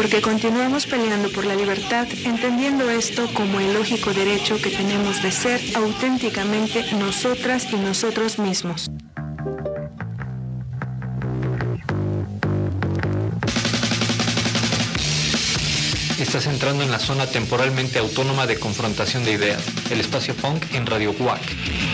porque continuamos peleando por la libertad, entendiendo esto como el lógico derecho que tenemos de ser auténticamente nosotras y nosotros mismos. Estás entrando en la zona temporalmente autónoma de confrontación de ideas, el espacio punk en Radio WAC.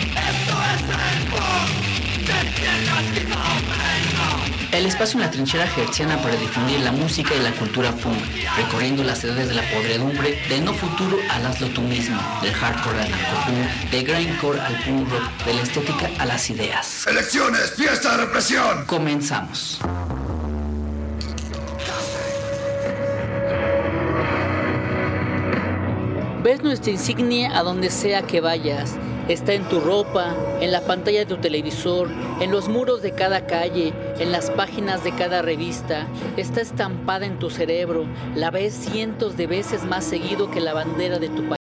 El espacio en la trinchera hertziana para difundir la música y la cultura punk, recorriendo las edades de la podredumbre, del no futuro al hazlo tú mismo, del hardcore al narcopunk, del grindcore al punk rock, de la estética a las ideas. ¡Elecciones! ¡Fiesta de represión! Comenzamos. Ves nuestra insignia a donde sea que vayas. Está en tu ropa, en la pantalla de tu televisor, en los muros de cada calle, en las páginas de cada revista. Está estampada en tu cerebro. La ves cientos de veces más seguido que la bandera de tu país.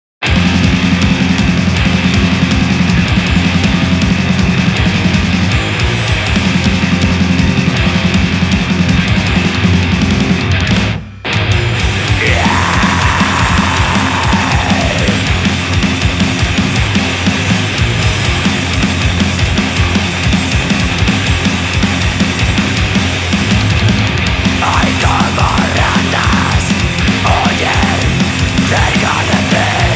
Hay camaradas, oye, cerca de ti.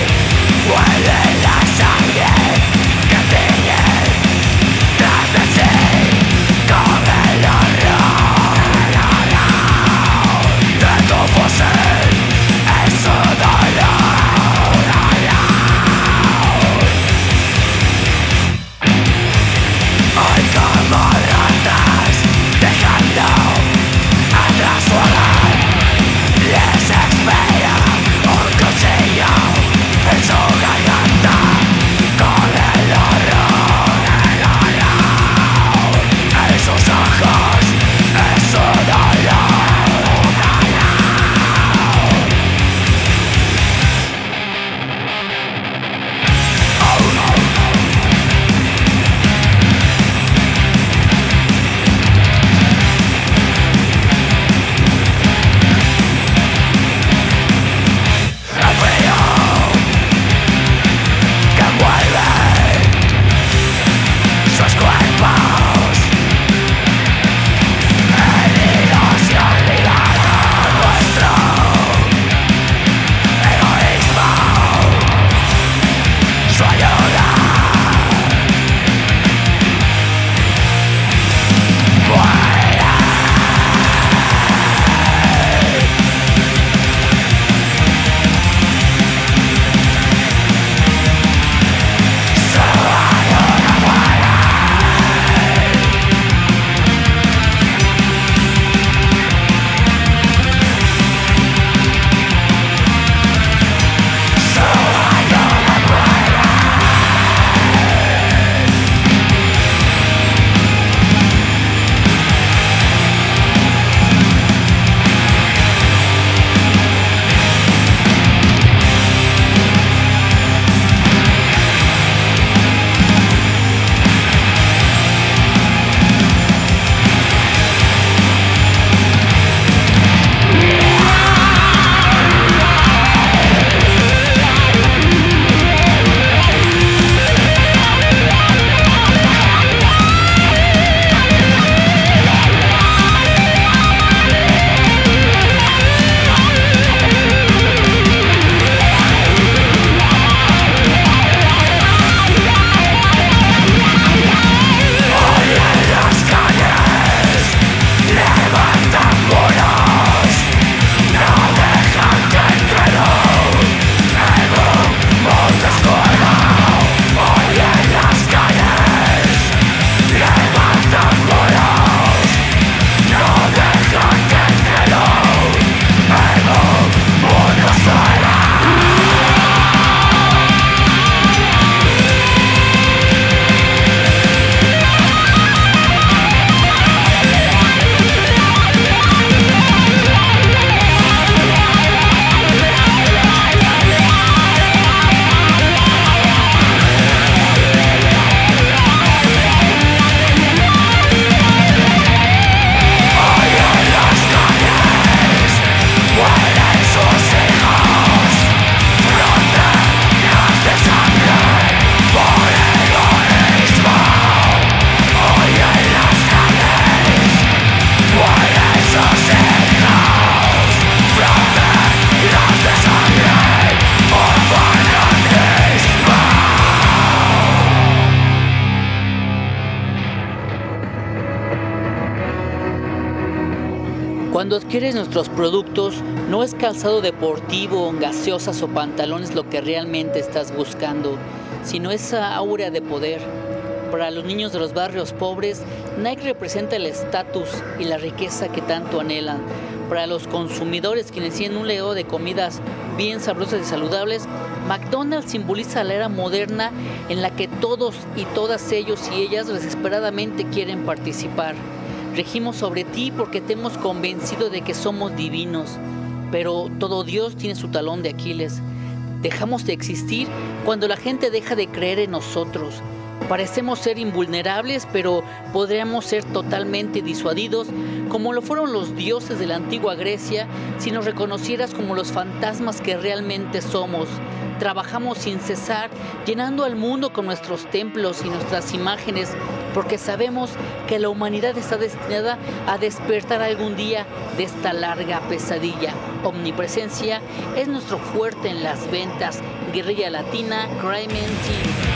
Cuando adquieres nuestros productos, no es calzado deportivo, gaseosas o pantalones lo que realmente estás buscando, sino esa aura de poder. Para los niños de los barrios pobres, Nike representa el estatus y la riqueza que tanto anhelan. Para los consumidores quienes tienen un legado de comidas bien sabrosas y saludables, McDonald's simboliza la era moderna en la que todos y todas ellos y ellas desesperadamente quieren participar. Regimos sobre ti porque te hemos convencido de que somos divinos, pero todo Dios tiene su talón de Aquiles. Dejamos de existir cuando la gente deja de creer en nosotros. Parecemos ser invulnerables, pero podríamos ser totalmente disuadidos, como lo fueron los dioses de la antigua Grecia, si nos reconocieras como los fantasmas que realmente somos. Trabajamos sin cesar, llenando al mundo con nuestros templos y nuestras imágenes, porque sabemos que la humanidad está destinada a despertar algún día de esta larga pesadilla. Omnipresencia es nuestro fuerte en las ventas. Guerrilla Latina, Crime Team.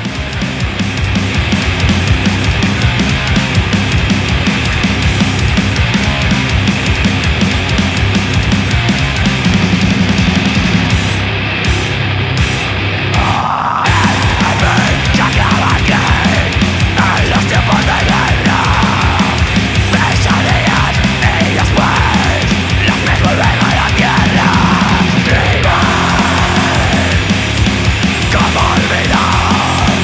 ¿Cómo olvidar?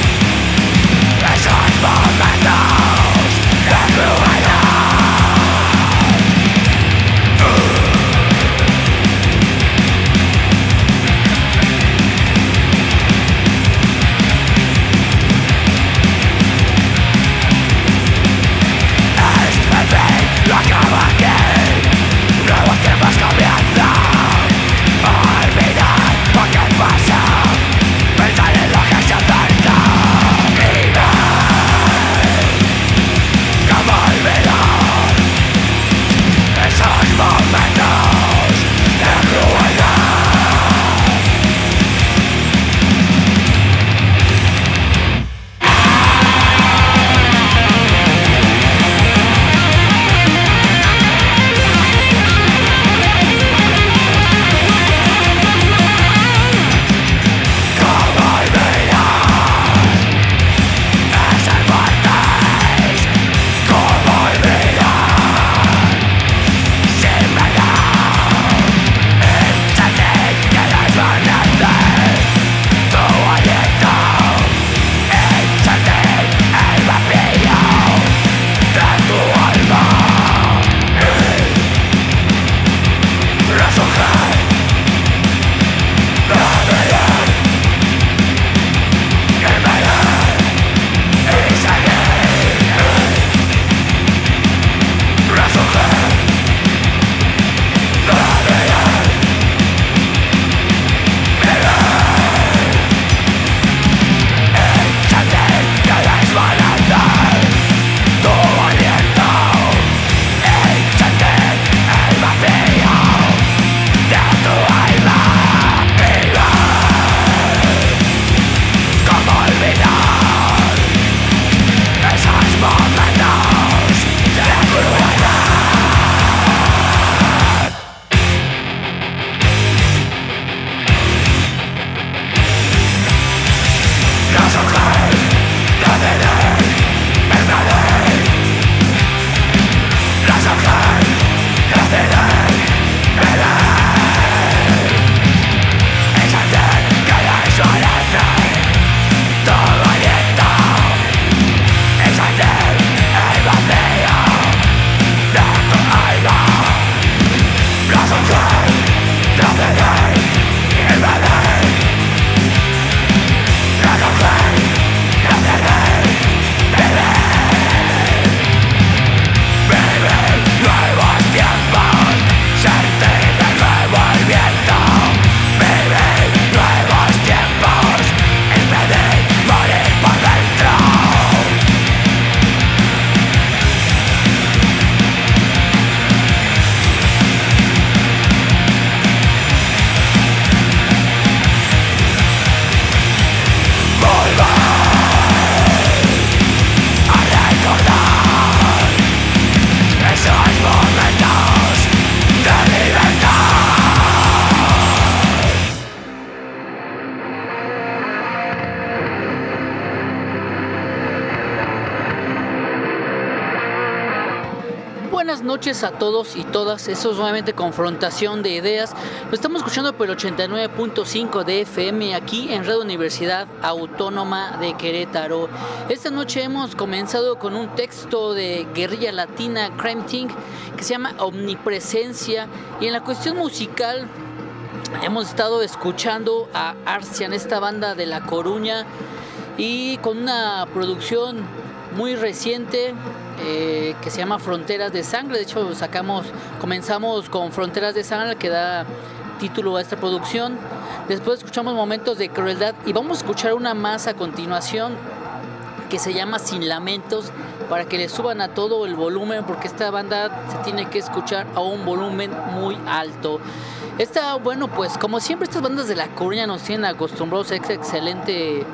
buenas noches a todos y todas. Eso es nuevamente Confrontación de Ideas. Lo estamos escuchando por el 89.5 de FM aquí en Radio Universidad Autónoma de Querétaro. Esta noche hemos comenzado con un texto de guerrilla latina Crime Think que se llama Omnipresencia, y en la cuestión musical hemos estado escuchando a Arcian, esta banda de La Coruña, y con una producción muy reciente que se llama Fronteras de Sangre. De hecho comenzamos con Fronteras de Sangre, que da título a esta producción. Después escuchamos Momentos de Crueldad y vamos a escuchar una más a continuación que se llama Sin Lamentos, para que le suban a todo el volumen, porque esta banda se tiene que escuchar a un volumen muy alto. Bueno, pues como siempre estas bandas de La Coruña nos tienen acostumbrados a esta excelente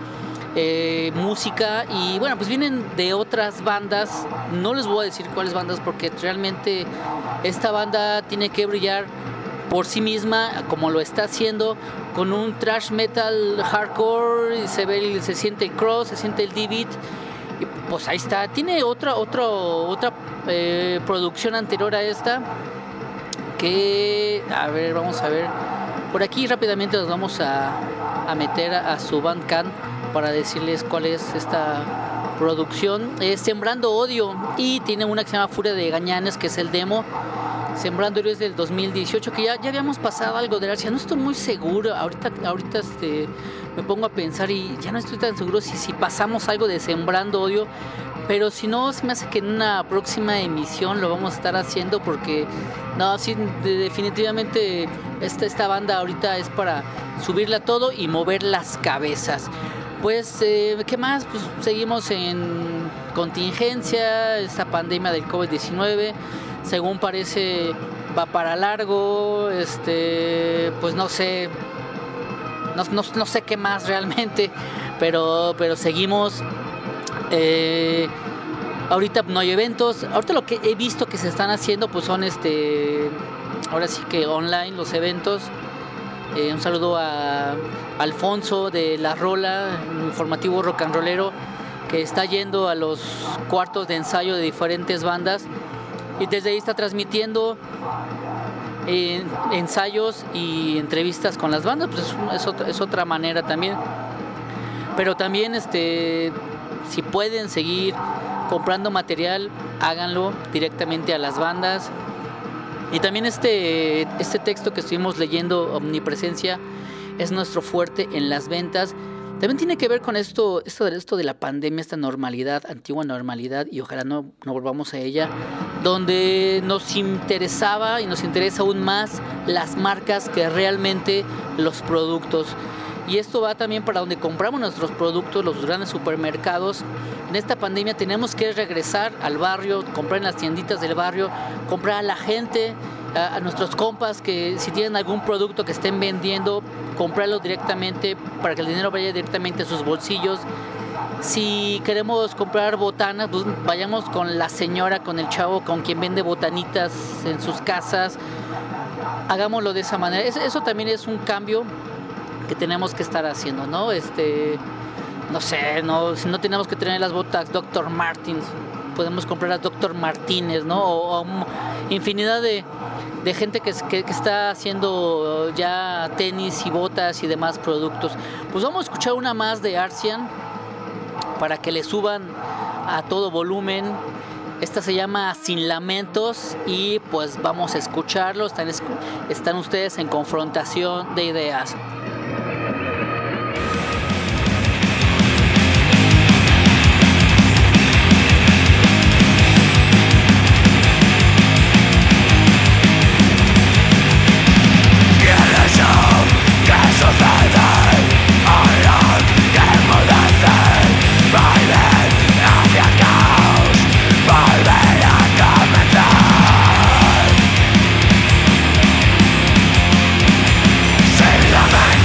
música, y bueno, pues vienen de otras bandas. No les voy a decir cuáles bandas, porque realmente esta banda tiene que brillar por sí misma, como lo está haciendo con un thrash metal hardcore. Se siente el cross, se siente el D-beat, y pues ahí está. Tiene otra producción anterior a esta, que vamos a ver por aquí rápidamente. Nos vamos a meter a su Bandcamp para decirles cuál es esta producción. Es Sembrando Odio, y tiene una que se llama Furia de Gañanes, que es el demo. Sembrando Odio es del 2018, que ya habíamos pasado algo de Arcia. No estoy muy seguro, ahorita me pongo a pensar y ya no estoy tan seguro si pasamos algo de Sembrando Odio, pero si no, se me hace que en una próxima emisión lo vamos a estar haciendo, porque no, sí, definitivamente esta banda ahorita es para subirla todo y mover las cabezas. Pues, ¿qué más? Pues seguimos en contingencia. Esta pandemia del COVID-19, según parece, va para largo. Pues no sé qué más realmente, pero seguimos. Ahorita no hay eventos. Ahorita lo que he visto que se están haciendo pues son ahora sí que online los eventos. Un saludo a Alfonso de La Rola, un informativo rock and rollero, que está yendo a los cuartos de ensayo de diferentes bandas, y desde ahí está transmitiendo ensayos y entrevistas con las bandas. Pues es otra manera también. Pero también si pueden seguir comprando material, háganlo directamente a las bandas. Y también este texto que estuvimos leyendo, Omnipresencia, es nuestro fuerte en las ventas. También tiene que ver con esto de la pandemia, esta normalidad, antigua normalidad, y ojalá no volvamos a ella, donde nos interesaba y nos interesa aún más las marcas que realmente los productos. Y esto va también para donde compramos nuestros productos, los grandes supermercados. En esta pandemia tenemos que regresar al barrio, comprar en las tienditas del barrio, comprar a la gente, a nuestros compas, que si tienen algún producto que estén vendiendo, comprarlo directamente para que el dinero vaya directamente a sus bolsillos. Si queremos comprar botanas, pues vayamos con la señora, con el chavo, con quien vende botanitas en sus casas. Hagámoslo de esa manera. Eso también es un cambio que tenemos que estar haciendo, ¿no? Si no tenemos que tener las botas Dr. Martens, podemos comprar las Dr. Martínez, ¿no? O infinidad de gente que está haciendo ya tenis y botas y demás productos. Pues vamos a escuchar una más de Arcian para que le suban a todo volumen. Esta se llama Sin Lamentos, y pues vamos a escucharlo. Están ustedes en Confrontación de Ideas. Sin lamentos.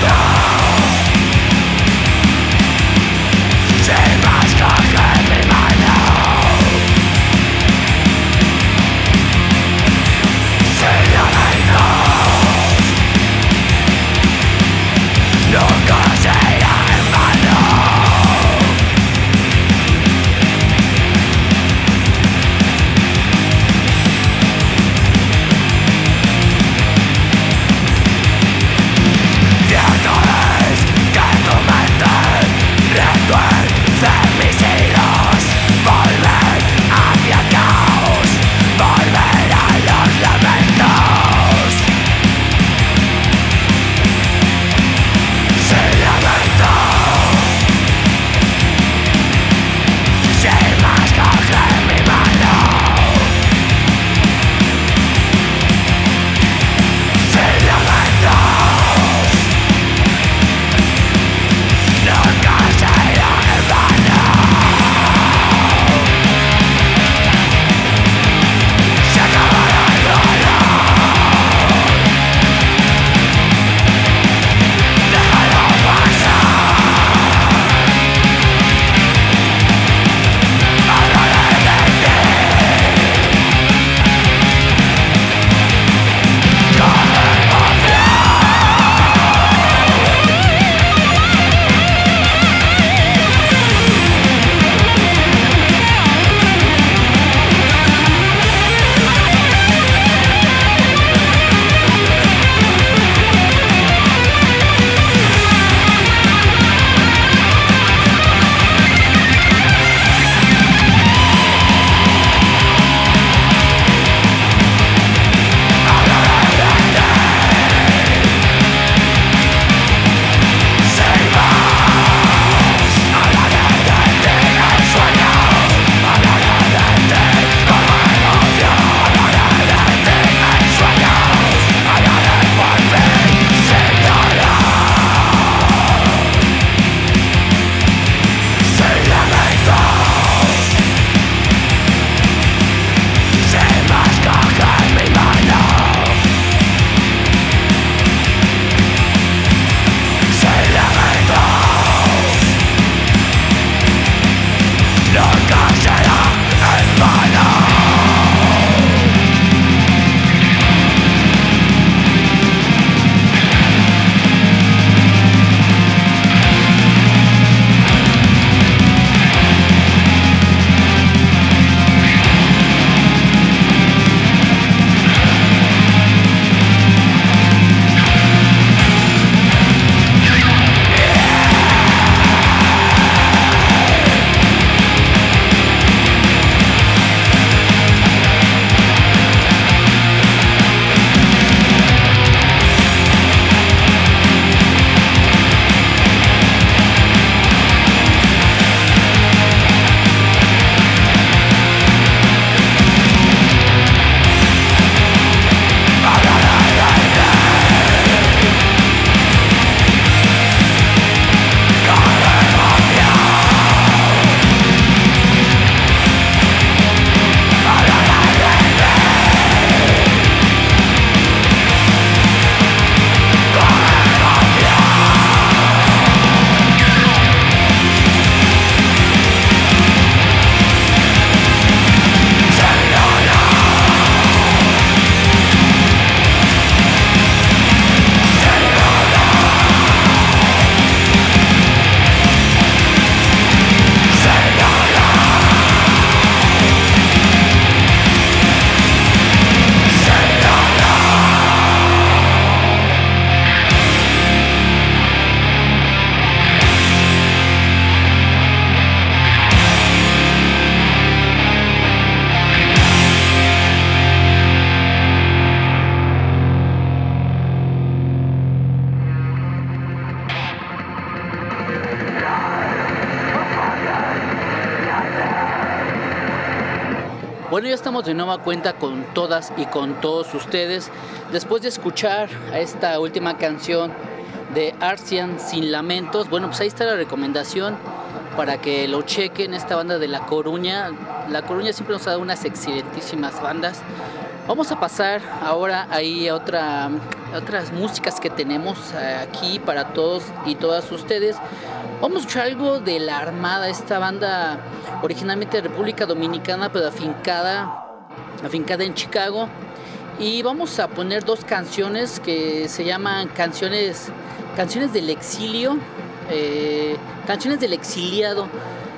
estamos de nueva cuenta con todas y con todos ustedes. Después de escuchar a esta última canción de Arcian, Sin Lamentos, bueno, pues ahí está la recomendación para que lo chequen, esta banda de La Coruña. La Coruña siempre nos ha dado unas excelentísimas bandas. Vamos a pasar ahora ahí a otras músicas que tenemos aquí para todos y todas ustedes. Vamos a escuchar algo de La Armada, esta banda originalmente de República Dominicana, pero afincada en Chicago. Y vamos a poner dos canciones que se llaman Canciones del Exilio, Canciones del Exiliado.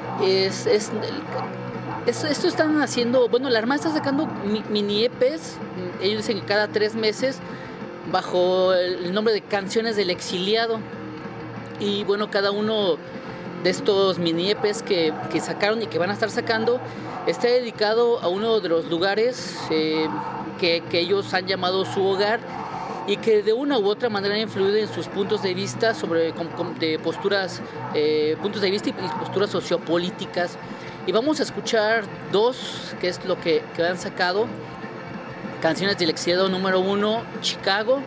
Esto están haciendo, bueno, La Armada está sacando mini EPs, ellos dicen que cada 3 meses, bajo el nombre de Canciones del Exiliado. Y bueno, cada uno de estos mini EPs que sacaron y que van a estar sacando está dedicado a uno de los lugares que ellos han llamado su hogar, y que de una u otra manera han influido en sus puntos de vista sobre de posturas, puntos de vista y posturas sociopolíticas. Y vamos a escuchar dos, que es lo que han sacado. Canciones del Exiliado número 1, Chicago.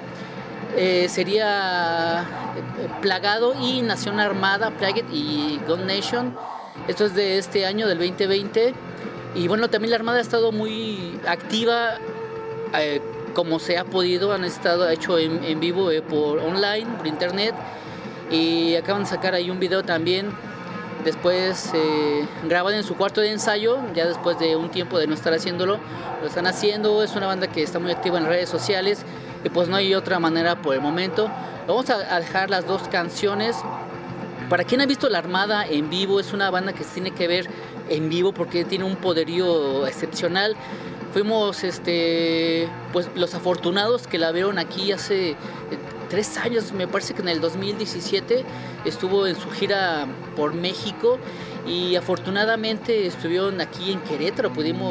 Sería Plagado y Nación Armada, Plagued y Gun Nation. Esto es de este año, del 2020. Y bueno, también la Armada ha estado muy activa, como se ha podido. Han estado hecho en vivo, por online, por internet. Y acaban de sacar ahí un video también. Después graban en su cuarto de ensayo, ya después de un tiempo de no estar haciéndolo, lo están haciendo. Es una banda que está muy activa en redes sociales y pues no hay otra manera por el momento. Vamos a dejar las dos canciones. Para quien ha visto La Armada en vivo, es una banda que se tiene que ver en vivo porque tiene un poderío excepcional. Fuimos pues los afortunados que la vieron aquí hace 3 años, me parece que en el 2017 estuvo en su gira por México, y afortunadamente estuvieron aquí en Querétaro.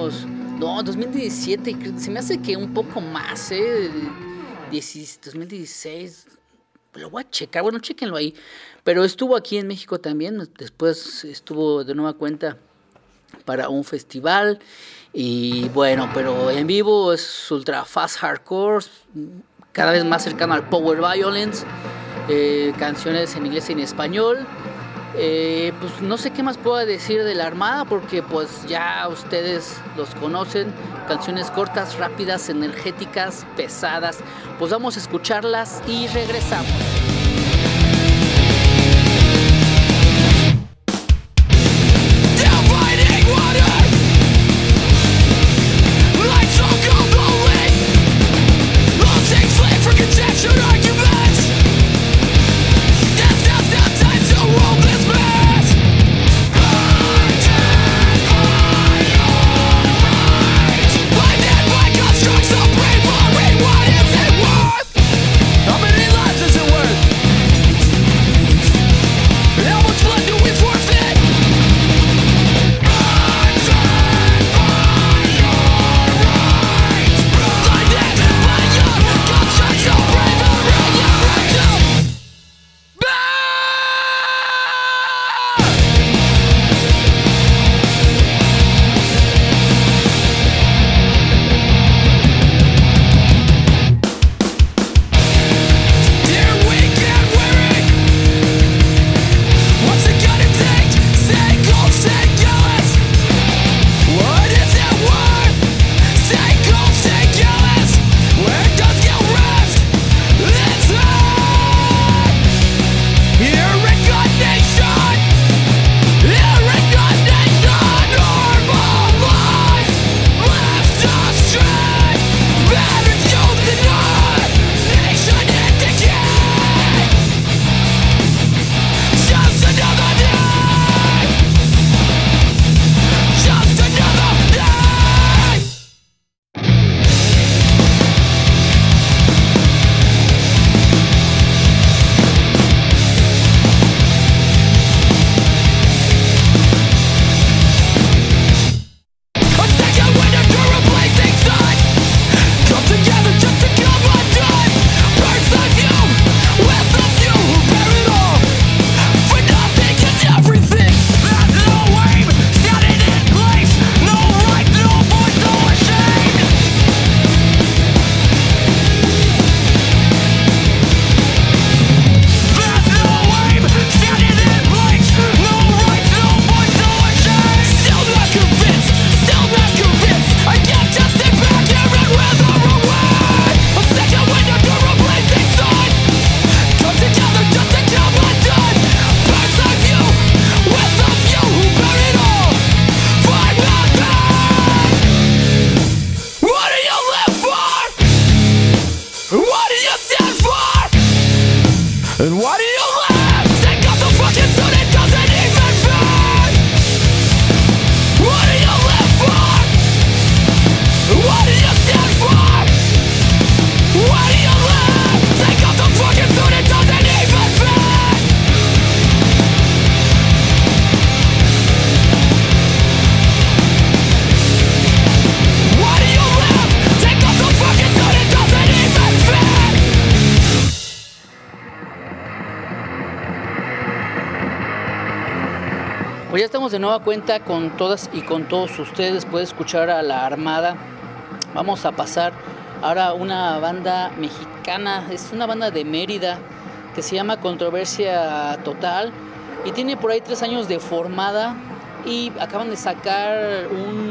2017, se me hace que un poco más, 2016, lo voy a checar, bueno, chéquenlo ahí, pero estuvo aquí en México también. Después estuvo de nueva cuenta para un festival, y bueno, pero en vivo es ultra fast hardcore, cada vez más cercano al power violence, canciones en inglés y en español. Pues no sé qué más puedo decir de La Armada, porque pues ya ustedes los conocen. Canciones cortas, rápidas, energéticas, pesadas. Pues vamos a escucharlas y regresamos. How many lives is it worth? Pues ya estamos de nueva cuenta con todas y con todos ustedes. Pueden escuchar a La Armada. Vamos a pasar ahora a una banda mexicana. Es una banda de Mérida que se llama Controversia Total y tiene por ahí 3 años de formada y acaban de sacar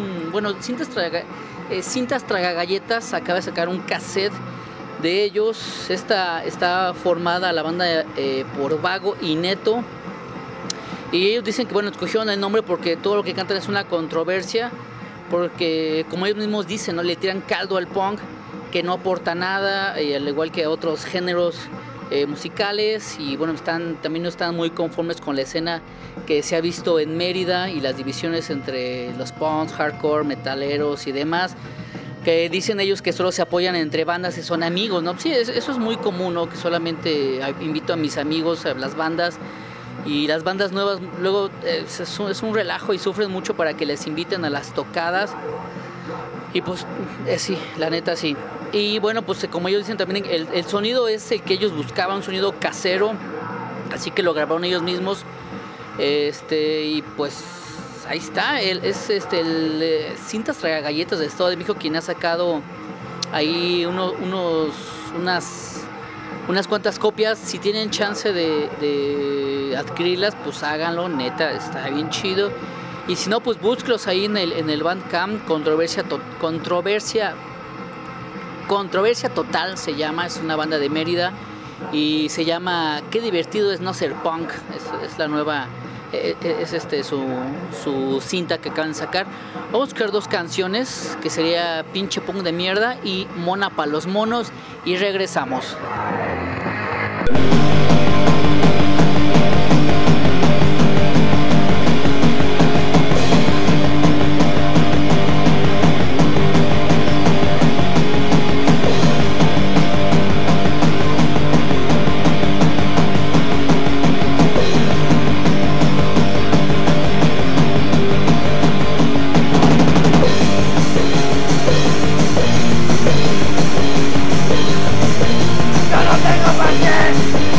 Cintas Tragagalletas acaba de sacar un cassette de ellos. Está formada la banda por Vago y Neto. Y ellos dicen que escogieron el nombre porque todo lo que cantan es una controversia, porque como ellos mismos dicen, ¿no? Le tiran caldo al punk, que no aporta nada, al igual que a otros géneros musicales, y también no están muy conformes con la escena que se ha visto en Mérida y las divisiones entre los punks, hardcore, metaleros y demás, que dicen ellos que solo se apoyan entre bandas y son amigos, ¿no? Sí, eso es muy común, ¿no? Que solamente invito a mis amigos a las bandas. Y las bandas nuevas luego es un relajo y sufren mucho para que les inviten a las tocadas. Y pues sí, la neta sí. Y pues como ellos dicen también, el sonido es el que ellos buscaban, un sonido casero. Así que lo grabaron ellos mismos. Y pues ahí está. Es el Cintas Tragagalletas del Estado de México quien ha sacado ahí unas cuantas copias. Si tienen chance de adquirirlas, pues háganlo, neta, está bien chido. Y si no, pues búsquenlos ahí en el Bandcamp. Controversia Total se llama, es una banda de Mérida y se llama Qué divertido es no ser punk. Es la nueva, su cinta que acaban de sacar. Vamos a buscar 2 canciones, que sería Pinche Punk de Mierda y Mona pa' los monos, y regresamos. Yo no tengo por qué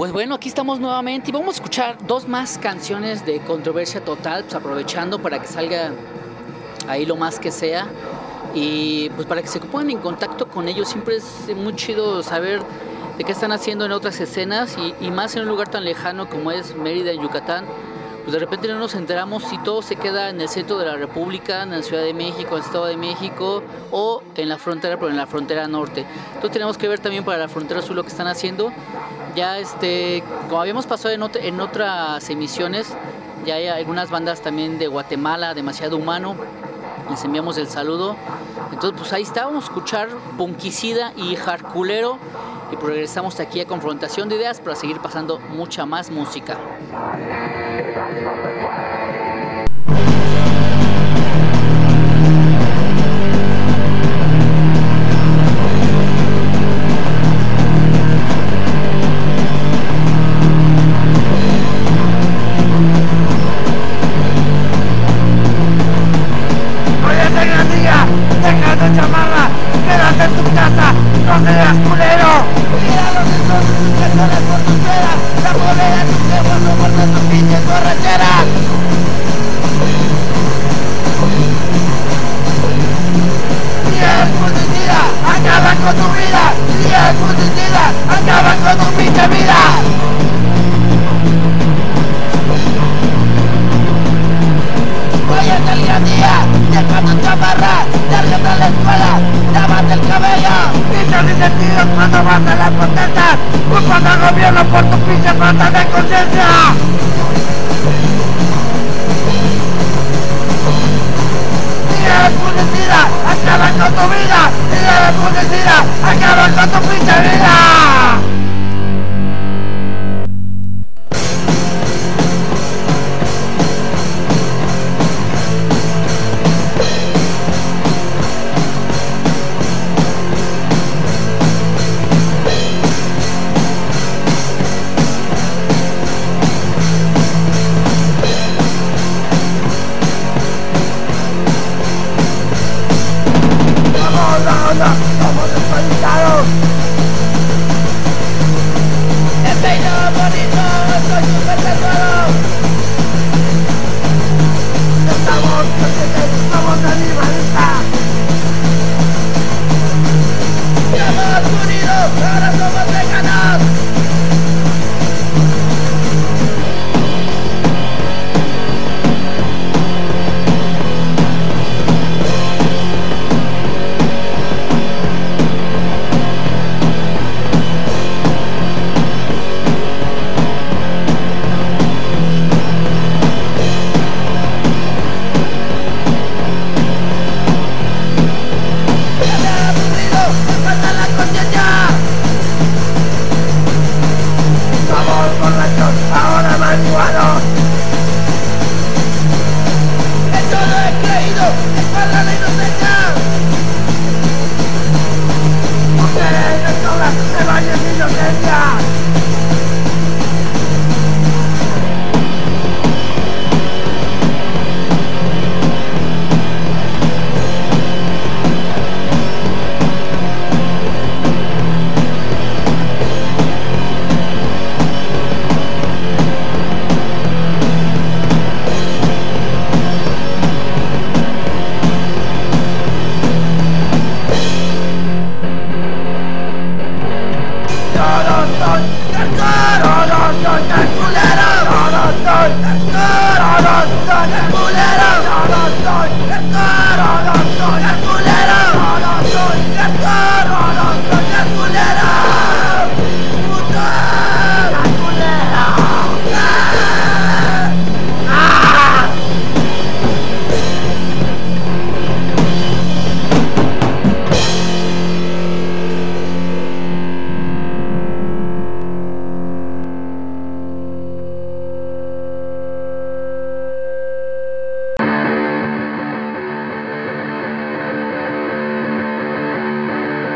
Pues bueno, aquí estamos nuevamente y vamos a escuchar 2 más canciones de Controversia Total, pues aprovechando para que salga ahí lo más que sea y pues para que se pongan en contacto con ellos. Siempre es muy chido saber de qué están haciendo en otras escenas y más en un lugar tan lejano como es Mérida, en Yucatán. Pues de repente no nos enteramos si todo se queda en el centro de la República, en la Ciudad de México, en el Estado de México o en la frontera, pero en la frontera norte. Entonces tenemos que ver también para la frontera sur lo que están haciendo. Ya como habíamos pasado en otras emisiones, ya hay algunas bandas también de Guatemala, Demasiado Humano, les enviamos el saludo. Entonces pues ahí está, vamos a escuchar Punkicida y Hardculero y pues regresamos aquí a Confrontación de Ideas para seguir pasando mucha más música. Deja de chamarra, quédate en tu casa, no seas culero. Mira los entonces que sales por tu pera, la polera de tu jefa no guarda tus pinches borracheras. Si eres publicidad, acaba con tu vida. Si eres publicidad, acaba con tu pinche vida. Hoy es el gran día, deja tu chamarra, lárgate a la escuela, lávate el cabello. Pinches insentidos cuando vas a las protestas, culpas al gobierno por tu pinche falta de conciencia. Si eres publicidad, acaba con tu vida. Si eres publicidad, acaba con tu pinche vida. Somos desconectados. El peinado bonito, soy súper tatuado. Estamos conscientes, somos animalistas. Somos unidos, ahora somos veganos. Ahora marihuanos. En todo he creído, es para la inocencia. Mujeres de todas, se vayan de inocencia.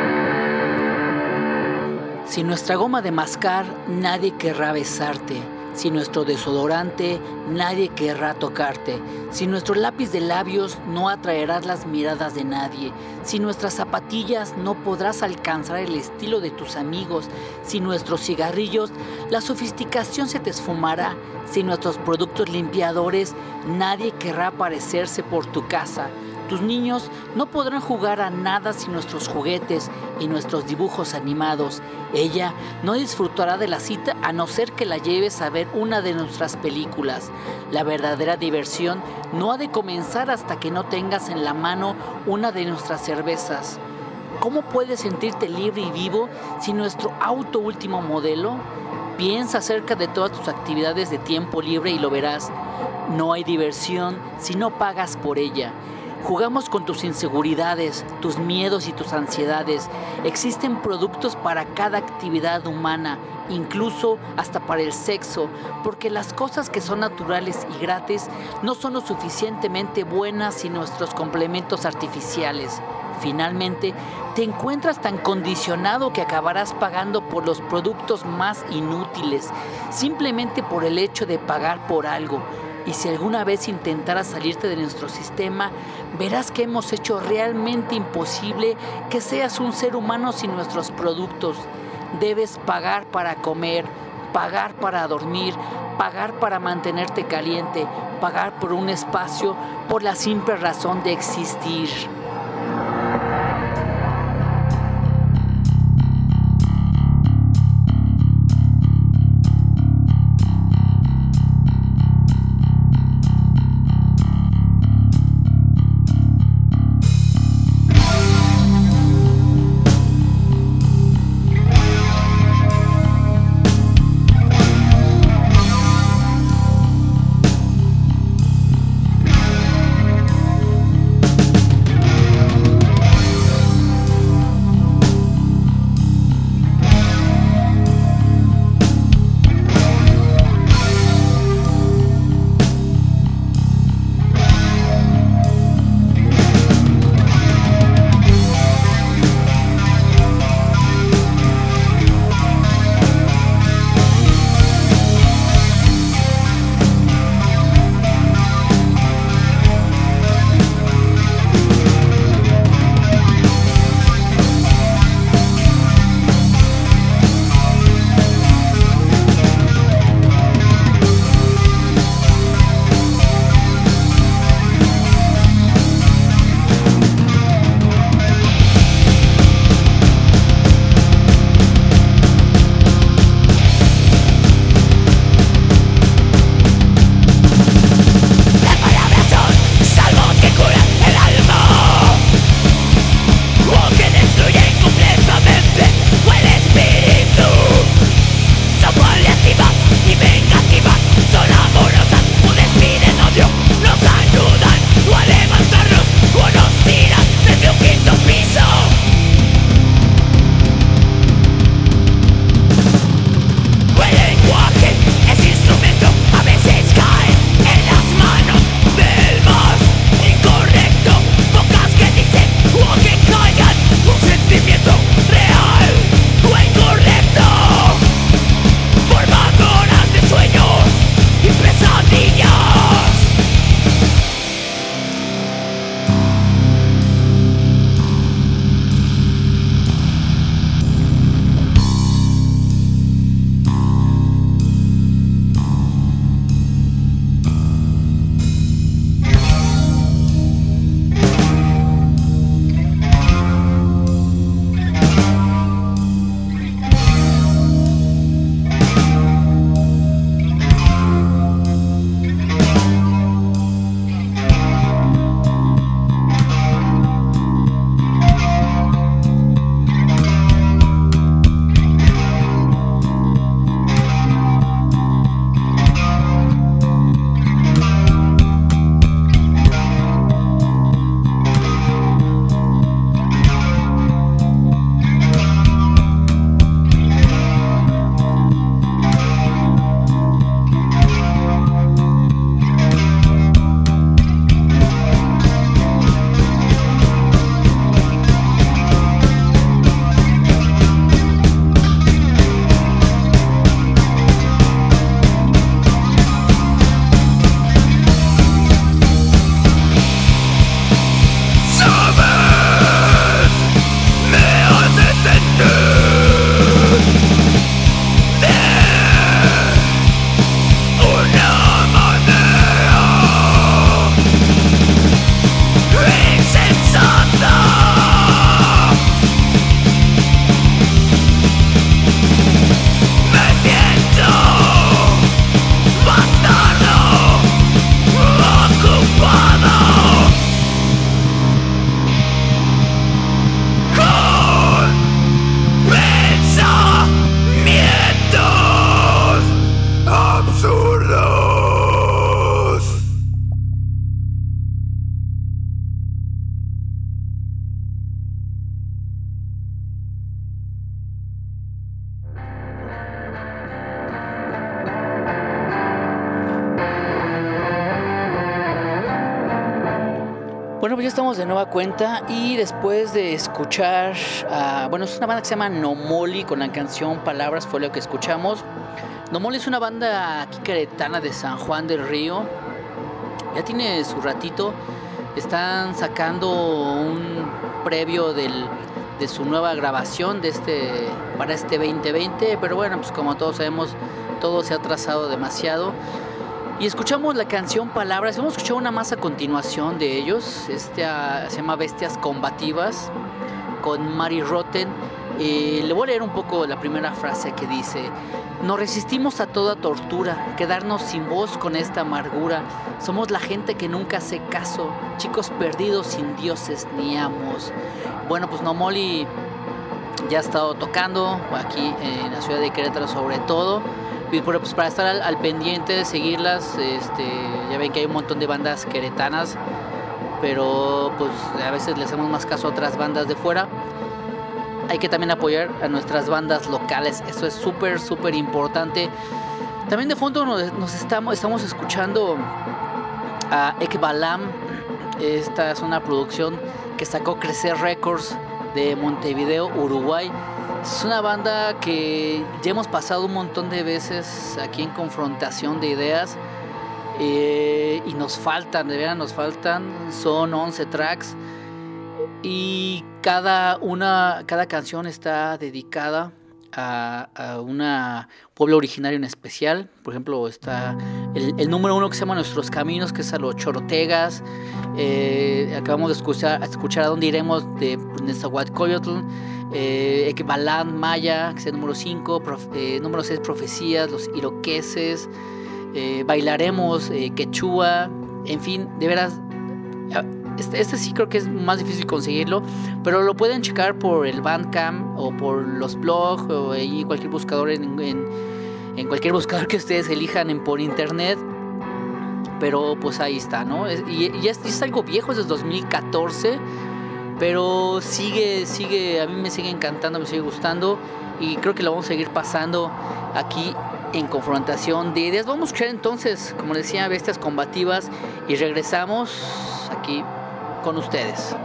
Sin nuestra goma de mascar, nadie querrá besarte. Sin nuestro desodorante, nadie querrá tocarte. Sin nuestro lápiz de labios, no atraerás las miradas de nadie. Sin nuestras zapatillas, no podrás alcanzar el estilo de tus amigos. Sin nuestros cigarrillos, la sofisticación se te esfumará. Sin nuestros productos limpiadores, nadie querrá aparecerse por tu casa. Tus niños no podrán jugar a nada sin nuestros juguetes y nuestros dibujos animados. Ella no disfrutará de la cita a no ser que la lleves a ver una de nuestras películas. La verdadera diversión no ha de comenzar hasta que no tengas en la mano una de nuestras cervezas. ¿Cómo puedes sentirte libre y vivo sin nuestro auto último modelo? Piensa acerca de todas tus actividades de tiempo libre y lo verás. No hay diversión si no pagas por ella. Jugamos con tus inseguridades, tus miedos y tus ansiedades. Existen productos para cada actividad humana, incluso hasta para el sexo, porque las cosas que son naturales y gratis no son lo suficientemente buenas sin nuestros complementos artificiales. Finalmente, te encuentras tan condicionado que acabarás pagando por los productos más inútiles, simplemente por el hecho de pagar por algo. Y si alguna vez intentaras salirte de nuestro sistema, verás que hemos hecho realmente imposible que seas un ser humano sin nuestros productos. Debes pagar para comer, pagar para dormir, pagar para mantenerte caliente, pagar por un espacio, por la simple razón de existir. pues ya estamos de nueva cuenta y después de escuchar, es una banda que se llama Nomoli con la canción Palabras, fue lo que escuchamos. Nomoli es una banda aquí queretana de San Juan del Río, ya tiene su ratito, están sacando un previo de su nueva grabación para este 2020, pero bueno, pues como todos sabemos, todo se ha atrasado demasiado. Y escuchamos la canción Palabras. Vamos a escuchar una más a continuación de ellos. Se llama Bestias Combativas con Mari Rotten. Le voy a leer un poco la primera frase que dice: nos resistimos a toda tortura, quedarnos sin voz con esta amargura. Somos la gente que nunca hace caso, chicos perdidos sin dioses ni amos. Bueno, pues Nomoli ya ha estado tocando aquí en la ciudad de Querétaro sobre todo. Y pues para estar al pendiente de seguirlas, ya ven que hay un montón de bandas queretanas, pero pues a veces le hacemos más caso a otras bandas de fuera. Hay que también apoyar a nuestras bandas locales, eso es súper, súper importante. También de fondo estamos escuchando a Ekbalam. Esta es una producción que sacó Crecer Records de Montevideo, Uruguay. Es una banda que ya hemos pasado un montón de veces aquí en Confrontación de Ideas, y nos faltan, de verdad nos faltan. Son 11 tracks y cada canción está dedicada a una pueblo originario en especial. Por ejemplo, está el número 1 que se llama Nuestros Caminos, que es a los Chorotegas. Acabamos de escuchar A Dónde Iremos de Nezahualcóyotl. Ekbalam Maya, que es el número 5, número 6 Profecías, Los Iroqueses, Bailaremos, Quechua, en fin, de veras, este sí creo que es más difícil conseguirlo, pero lo pueden checar por el Bandcamp o por los blogs o ahí cualquier buscador en cualquier buscador que ustedes elijan por internet. Pero pues ahí está, ¿no? Y es algo viejo, es desde 2014. Pero sigue, a mí me sigue encantando, me sigue gustando. Y creo que lo vamos a seguir pasando aquí en Confrontación de Ideas. Vamos a escuchar entonces, como decía, Bestias Combativas. Y regresamos aquí con ustedes.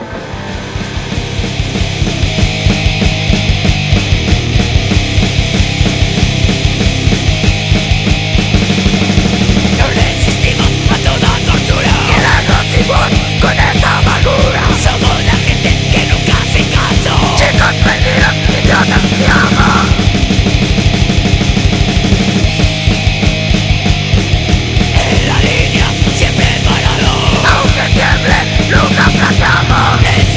Con esta amargura somos la gente que nunca hace caso, chicos perdidos, idiotas que amo. En la línea siempre parado, aunque tiemble nunca flaqueamos.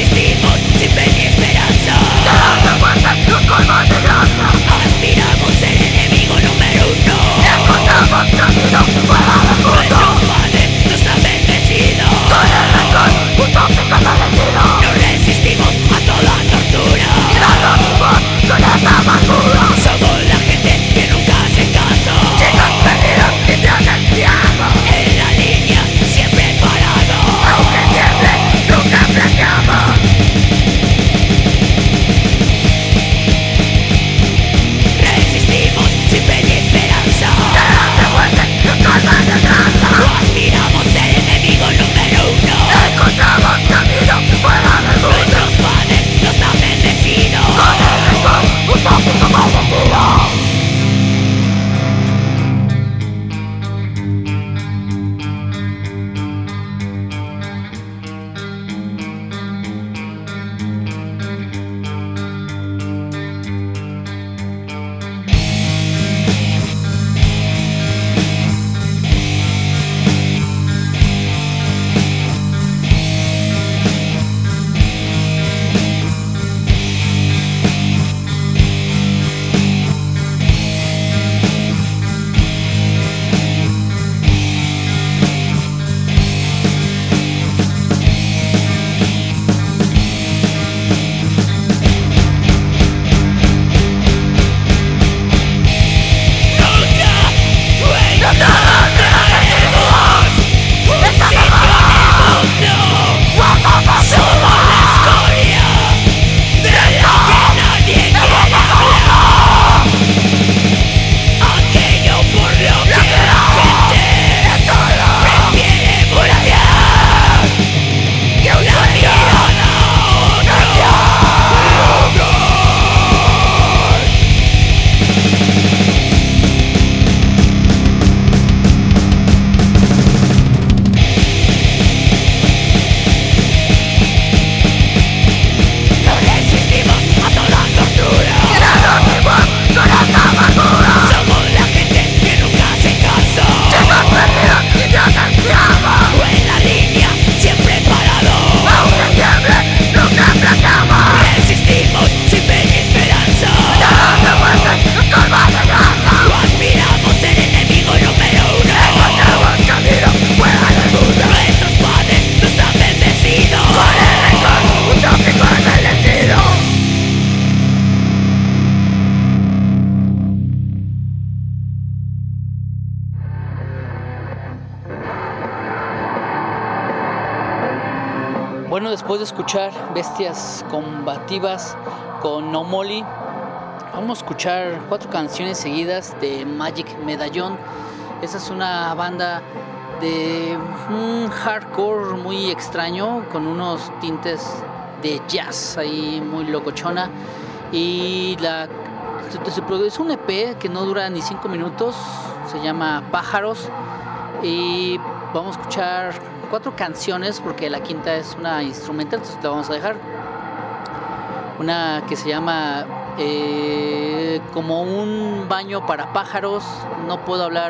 después de escuchar Bestias Combativas con No Molly, vamos a escuchar 4 canciones seguidas de Magic Medallón. Esa es una banda de un hardcore muy extraño, con unos tintes de jazz ahí muy locochona. Y se produce un EP que no dura ni 5 minutos, se llama Pájaros. Y vamos a escuchar 4 canciones porque la quinta es una instrumental, entonces la vamos a dejar. Una que se llama como un baño para pájaros, no puedo hablar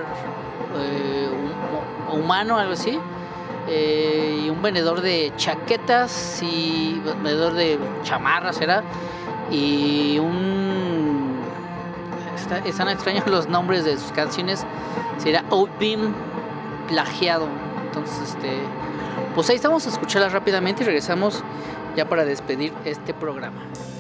humano, algo así. Y un vendedor de chaquetas y vendedor de chamarras era. Y están extraños los nombres de sus canciones. Será Outbeam plagiado. Entonces, pues ahí estamos a escucharlas rápidamente y regresamos ya para despedir este programa.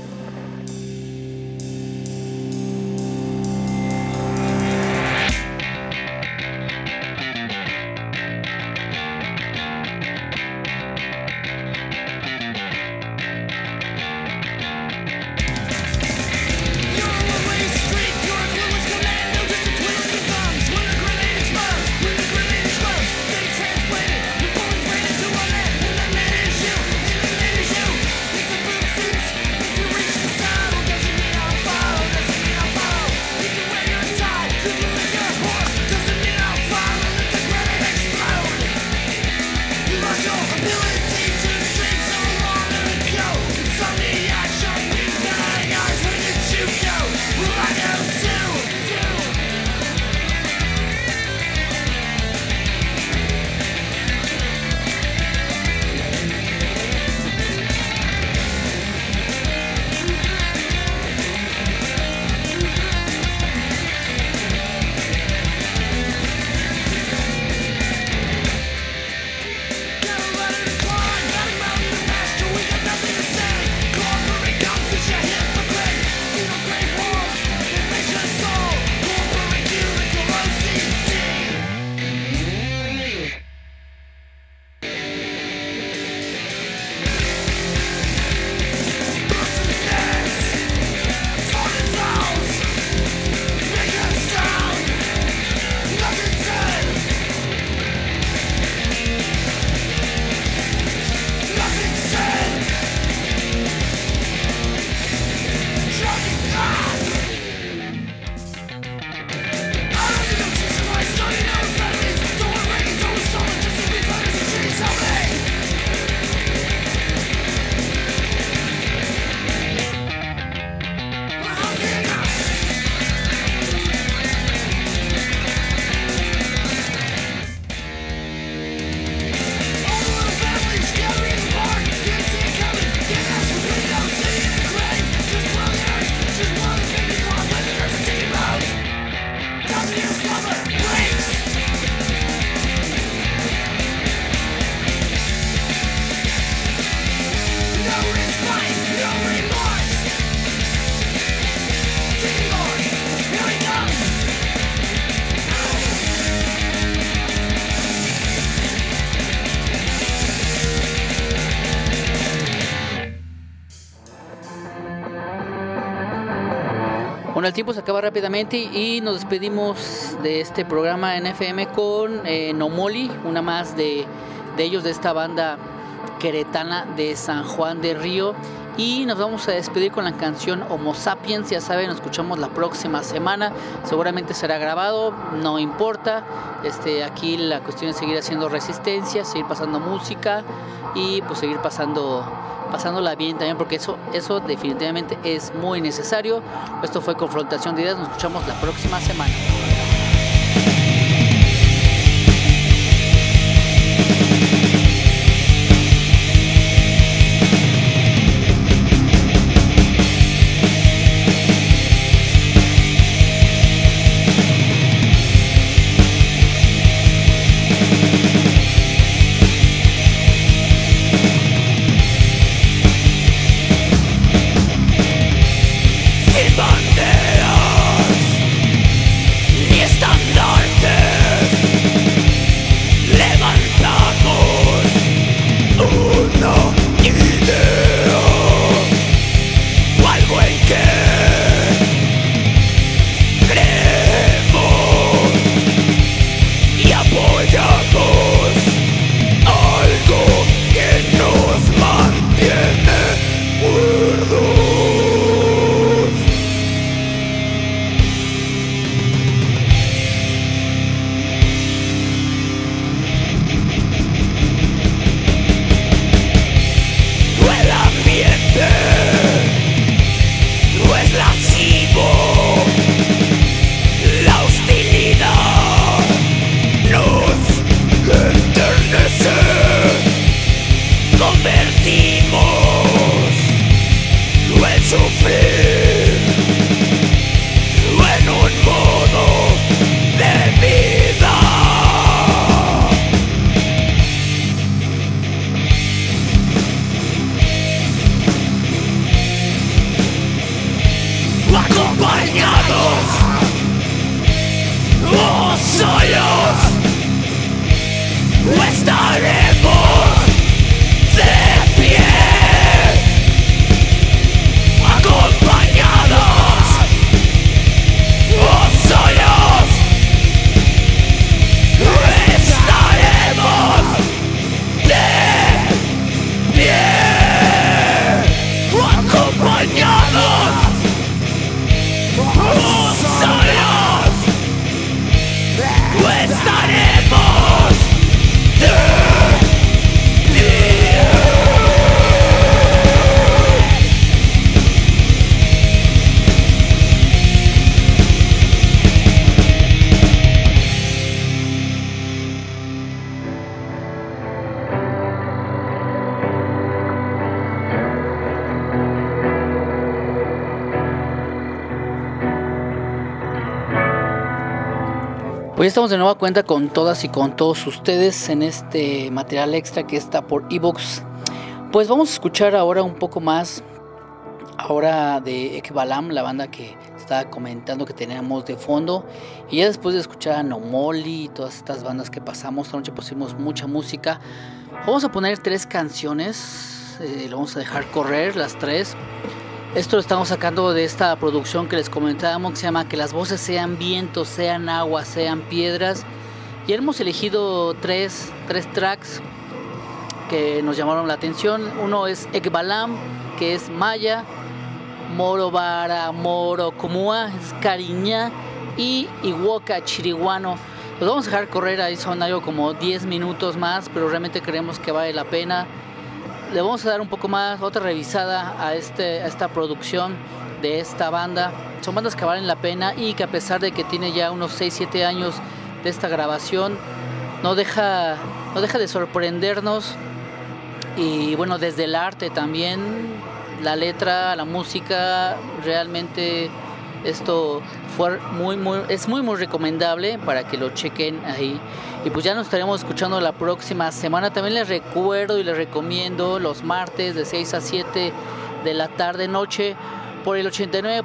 Bueno, el tiempo se acaba rápidamente y nos despedimos de este programa en FM con No Molly, una más de ellos, de esta banda queretana de San Juan del Río. Y nos vamos a despedir con la canción Homo Sapiens. Ya saben, nos escuchamos la próxima semana. Seguramente será grabado, no importa. Aquí la cuestión es seguir haciendo resistencia, seguir pasando música y pues seguir pasándola bien también, porque eso definitivamente es muy necesario. Esto fue Confrontación de Ideas. Nos escuchamos la próxima semana. Banderas Pues estamos de nueva cuenta con todas y con todos ustedes en este material extra que está por iVoox. Pues vamos a escuchar ahora un poco más ahora de Ekbalam, la banda que estaba comentando que teníamos de fondo. Y ya después de escuchar a Nomoli y todas estas bandas que pasamos, esta noche pusimos mucha música. Vamos a poner 3 canciones, lo vamos a dejar correr las 3. Esto lo estamos sacando de esta producción que les comentábamos, que se llama Que las voces sean vientos, sean agua, sean piedras. Y hemos elegido 3 tracks que nos llamaron la atención. Uno es Ekbalam, que es Maya, Morobara, Morokomua, es Cariña, y Iwoka Chiriguano. Los vamos a dejar correr, ahí son algo como 10 minutos más, pero realmente creemos que vale la pena. Le vamos a dar un poco más, otra revisada a esta producción de esta banda. Son bandas que valen la pena y que a pesar de que tiene ya unos 6-7 años de esta grabación, no deja de sorprendernos. Y bueno, desde el arte también, la letra, la música, realmente esto es muy recomendable para que lo chequen ahí. Y pues ya nos estaremos escuchando la próxima semana. También les recuerdo y les recomiendo los martes de 6 a 7 de la tarde noche por el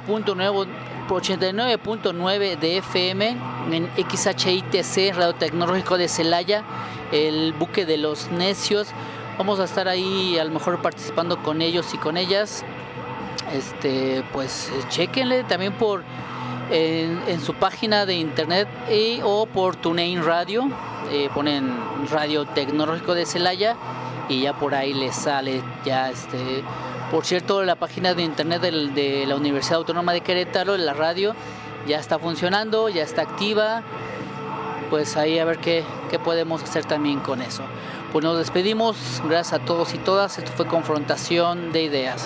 89.9 de FM en XHITC, Radio Tecnológico de Celaya, el buque de los necios. Vamos a estar ahí a lo mejor participando con ellos y con ellas. Pues chequenle también en su página de internet o por TuneIn Radio, ponen Radio Tecnológico de Celaya y ya por ahí les sale ya por cierto, la página de internet de la Universidad Autónoma de Querétaro, de la radio, ya está funcionando, ya está activa. Pues ahí a ver qué podemos hacer también con eso. Pues nos despedimos, gracias a todos y todas. Esto fue Confrontación de Ideas.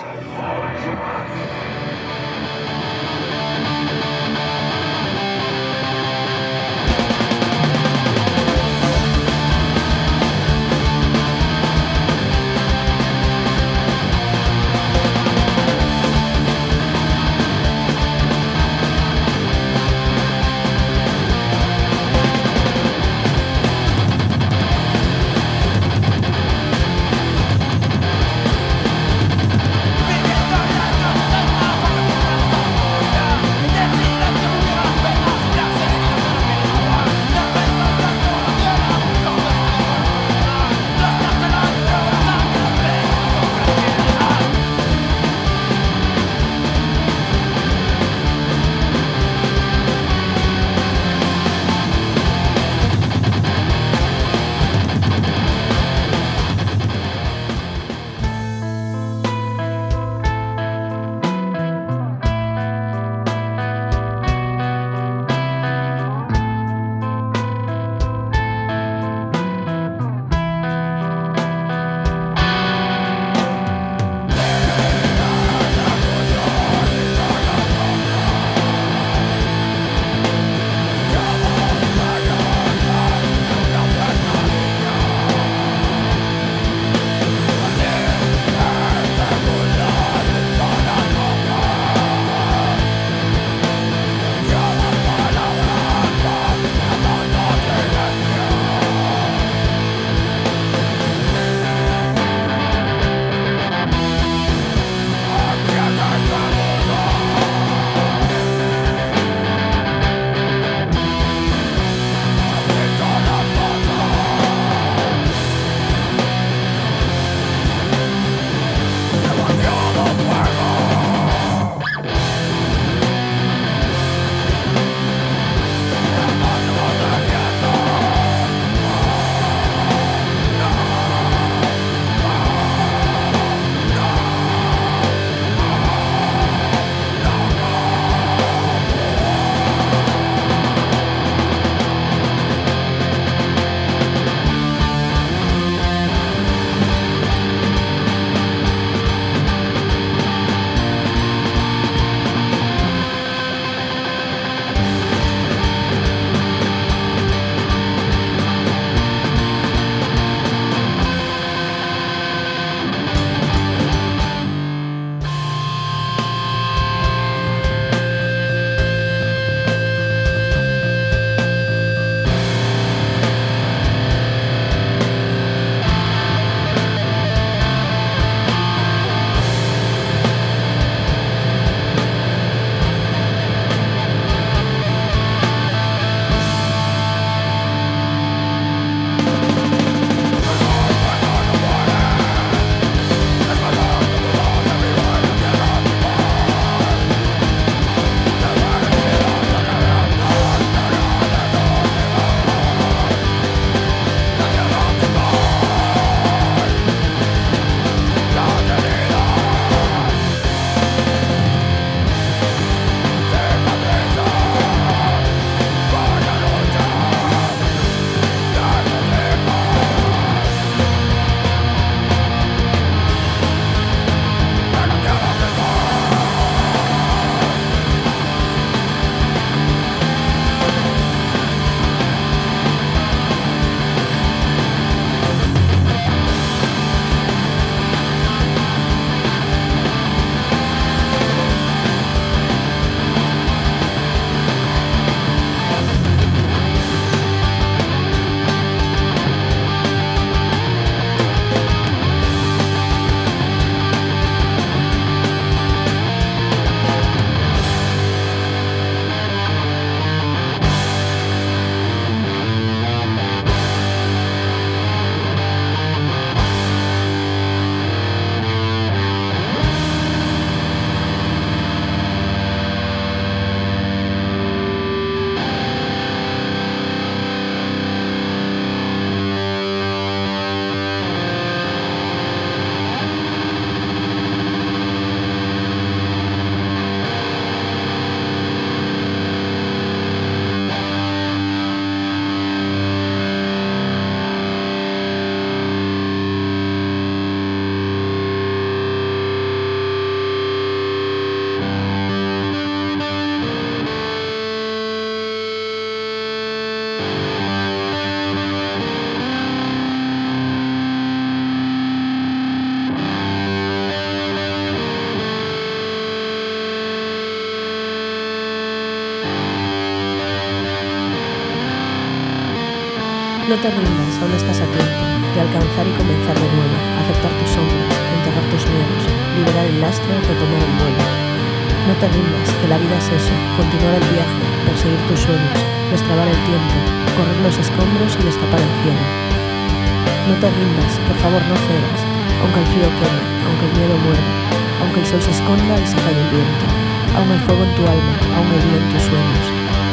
No te rindas, aún estás a tiempo de alcanzar y comenzar de nuevo, aceptar tus sombras, enterrar tus miedos, liberar el lastre, retomar el vuelo. No te rindas, que la vida es eso, continuar el viaje, perseguir tus sueños, destrabar el tiempo, correr los escombros y destapar el cielo. No te rindas, por favor no cedas, aunque el frío queme, aunque el miedo muerda, aunque el sol se esconda y se calle el viento. Aún hay fuego en tu alma, aún hay vida en tus sueños.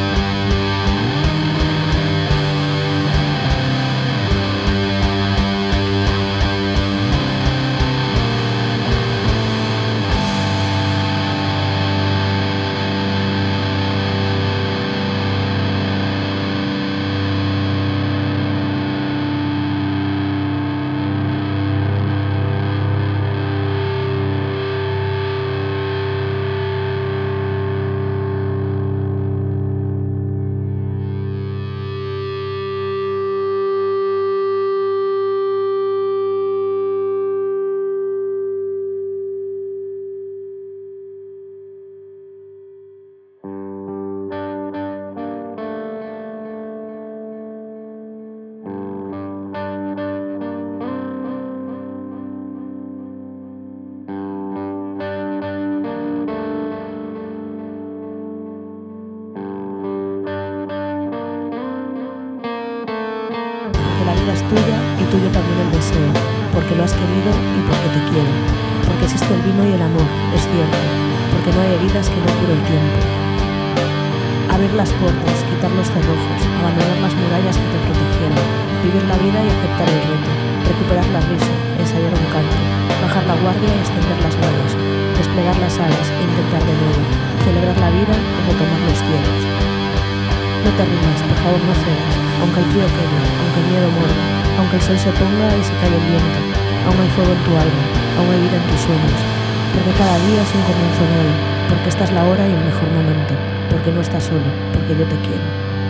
Es tuya y tuyo también el deseo, porque lo has querido y porque te quiero, porque existe el vino y el amor, es cierto, porque no hay heridas que no cure el tiempo. Abrir las puertas, quitar los cerrojos, abandonar las murallas que te protegieron, vivir la vida y aceptar el reto, recuperar la risa, ensayar un canto, bajar la guardia y extender las manos, desplegar las alas e intentar de nuevo, celebrar la vida y retomar los cielos. No te rindas, por favor no cedas, aunque el frío queme, aunque el miedo muerda, aunque el sol se ponga y se calle el viento, aún hay fuego en tu alma, aún hay vida en tus sueños, porque cada día es un comienzo nuevo, porque esta es la hora y el mejor momento, porque no estás solo, porque yo te quiero.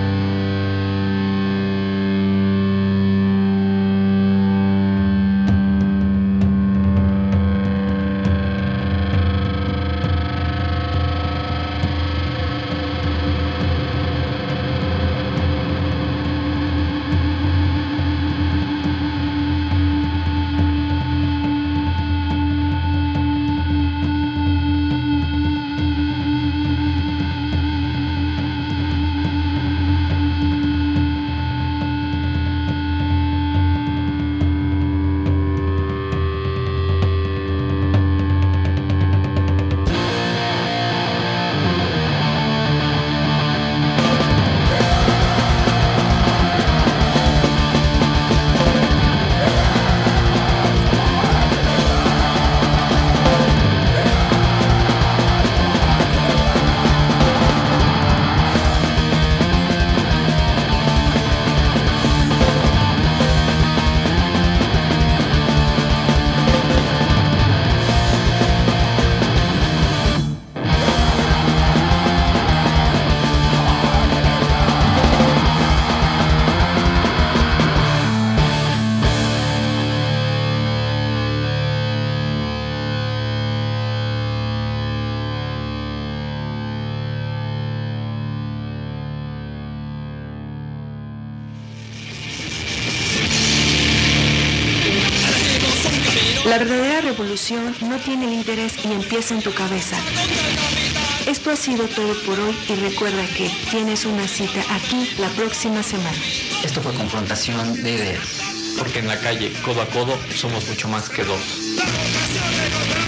La verdadera revolución no tiene líderes y empieza en tu cabeza. Esto ha sido todo por hoy y recuerda que tienes una cita aquí la próxima semana. Esto fue Confrontación de Ideas. Porque en la calle, codo a codo, somos mucho más que dos.